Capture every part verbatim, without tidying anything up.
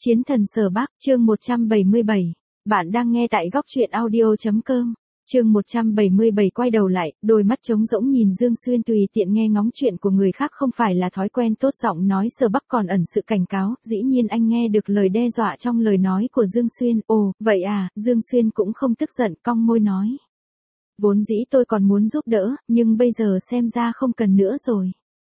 Chiến thần Sở Bắc, chương một trăm bảy mươi bảy. Bạn đang nghe tại góc truyện audio chấm com. Chương một trăm bảy mươi bảy quay đầu lại, đôi mắt trống rỗng nhìn Dương Xuyên tùy tiện nghe ngóng chuyện của người khác không phải là thói quen tốt, giọng nói Sở Bắc còn ẩn sự cảnh cáo, dĩ nhiên anh nghe được lời đe dọa trong lời nói của Dương Xuyên. Ồ, vậy à, Dương Xuyên cũng không tức giận, cong môi nói. Vốn dĩ tôi còn muốn giúp đỡ, nhưng bây giờ xem ra không cần nữa rồi.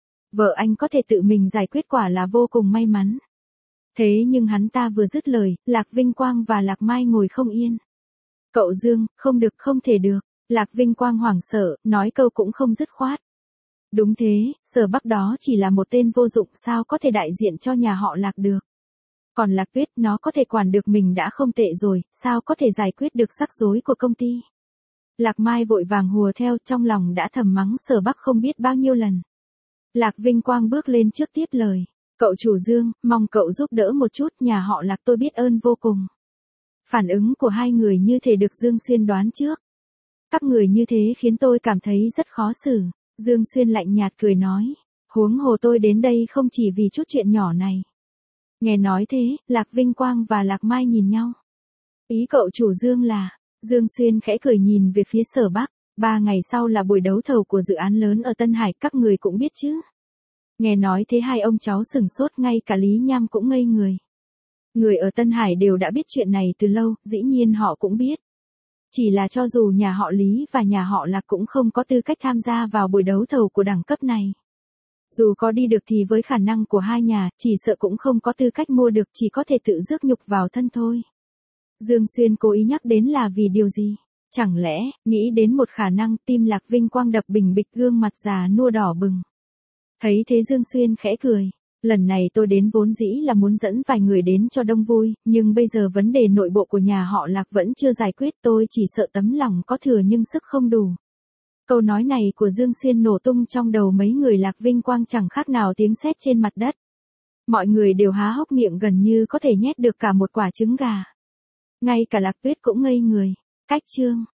Vợ anh có thể tự mình giải quyết quả là vô cùng may mắn. Thế nhưng hắn ta vừa dứt lời, Lạc Vinh Quang và Lạc Mai ngồi không yên. Cậu Dương, không được, không thể được. Lạc Vinh Quang hoảng sợ, nói câu cũng không dứt khoát. Đúng thế, Sở Bắc đó chỉ là một tên vô dụng, sao có thể đại diện cho nhà họ Lạc được. Còn Lạc Tuyết, nó có thể quản được mình đã không tệ rồi, sao có thể giải quyết được rắc rối của công ty. Lạc Mai vội vàng hùa theo, trong lòng đã thầm mắng Sở Bắc không biết bao nhiêu lần. Lạc Vinh Quang bước lên trước tiếp lời. Cậu chủ Dương, mong cậu giúp đỡ một chút, nhà họ Lạc tôi biết ơn vô cùng. Phản ứng của hai người như thể được Dương Xuyên đoán trước. Các người như thế khiến tôi cảm thấy rất khó xử. Dương Xuyên lạnh nhạt cười nói. Huống hồ tôi đến đây không chỉ vì chút chuyện nhỏ này. Nghe nói thế, Lạc Vinh Quang và Lạc Mai nhìn nhau. Ý cậu chủ Dương là, Dương Xuyên khẽ cười nhìn về phía Sở Bắc. Ba ngày sau là buổi đấu thầu của dự án lớn ở Tân Hải, các người cũng biết chứ. Nghe nói thế hai ông cháu sừng sốt, ngay cả Lý Nham cũng ngây người. Người ở Tân Hải đều đã biết chuyện này từ lâu, dĩ nhiên họ cũng biết. Chỉ là cho dù nhà họ Lý và nhà họ Lạc cũng không có tư cách tham gia vào buổi đấu thầu của đẳng cấp này. Dù có đi được thì với khả năng của hai nhà, chỉ sợ cũng không có tư cách mua được, chỉ có thể tự rước nhục vào thân thôi. Dương Xuyên cố ý nhắc đến là vì điều gì? Chẳng lẽ, nghĩ đến một khả năng, tim Lạc Vinh Quang đập bình bịch, gương mặt già nua đỏ bừng. Thấy thế Dương Xuyên khẽ cười. Lần này tôi đến vốn dĩ là muốn dẫn vài người đến cho đông vui, nhưng bây giờ vấn đề nội bộ của nhà họ Lạc vẫn chưa giải quyết, tôi chỉ sợ tấm lòng có thừa nhưng sức không đủ. Câu nói này của Dương Xuyên nổ tung trong đầu mấy người Lạc Vinh Quang chẳng khác nào tiếng sét trên mặt đất. Mọi người đều há hốc miệng gần như có thể nhét được cả một quả trứng gà. Ngay cả Lạc Tuyết cũng ngây người. Cách chương.